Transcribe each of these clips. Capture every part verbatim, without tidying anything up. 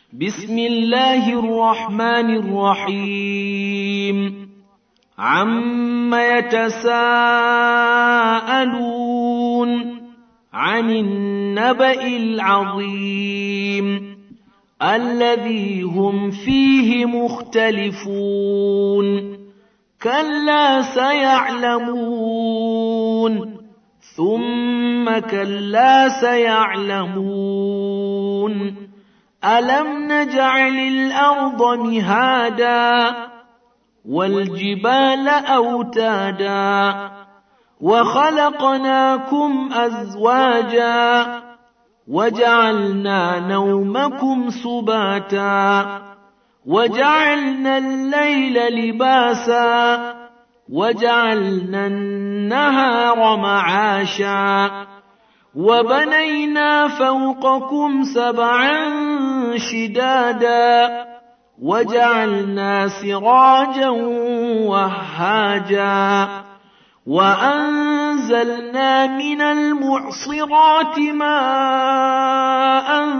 بسم الله الرحمن الرحيم عم يتساءلون عن النبأ العظيم الذي هم فيه مختلفون كلا سيعلمون ثم كلا سيعلمون ألم نجعل الأرض مهادا والجبال أوتادا وخلقناكم أزواجا وجعلنا نومكم سباتا وجعلنا الليل لباسا وجعلنا النهار معاشا وبنينا فوقكم سبعا شدادا وجعلنا سراجا وهاجا وأنزلنا من المعصرات ماء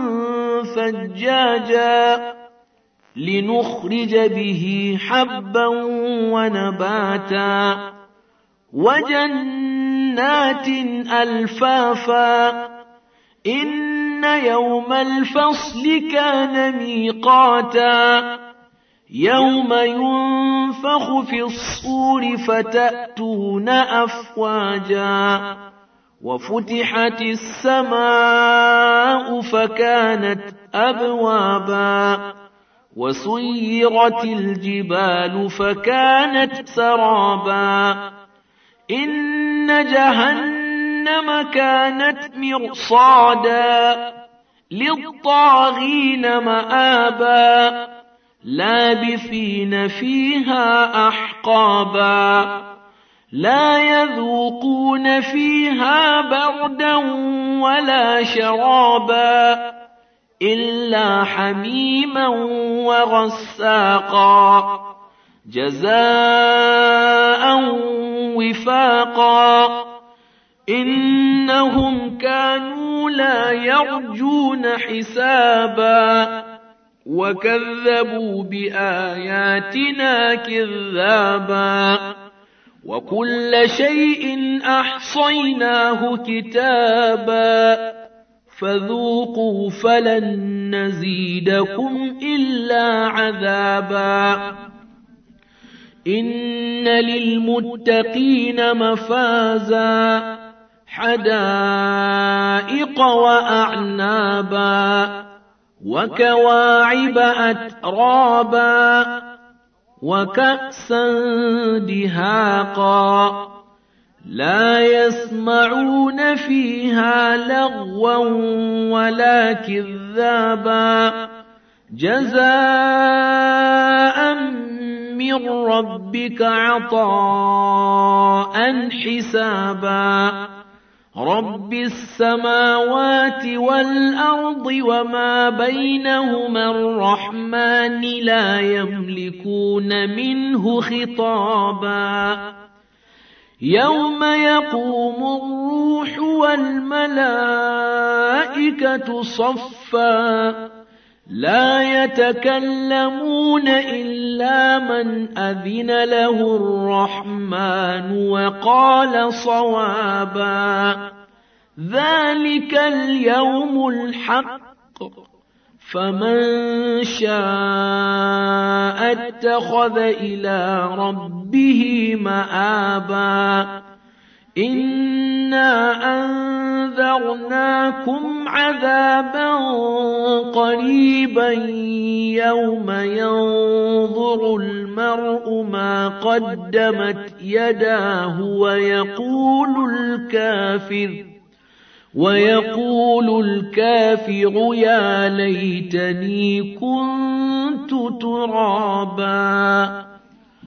ثجاجا لنخرج به حبا ونباتا وجنات ألفافا إن يوم الفصل كان ميقاتا يوم ينفخ في الصور فتأتون أفواجا وفتحت السماء فكانت أبوابا وسيرت الجبال فكانت سرابا إن جهنم كانت مرصادا للطاغين مآبا لابثين فيها أحقابا لا يذوقون فيها بردا ولا شرابا إلا حميما وغساقا جزاء وفاقا إنهم كانوا لا يرجون حسابا وكذبوا بآياتنا كذابا وكل شيء أحصيناه كتابا فذوقوا فلن نزيدكم إلا عذابا إن للمتقين مفازا حدائق وأعنابا وكواعب أترابا وكأسا دهاقا لا يسمعون فيها لغوا ولا كذابا جزاء من ربك عطاء حسابا رب السماوات والأرض وما بينهما الرحمن لا يملكون منه خطابا يوم يقوم الروح والملائكة صفا لا يتكلمون إلا من أذن له الرحمن وقال صوابا ذلك اليوم الحق فمن شاء اتخذ إلى ربه مآبا إنا أنذرناكم عذابا قريبا يوم ينظر المرء ما قدمت يداه ويقول الكافر ويقول الكافر يا ليتني كنت ترابا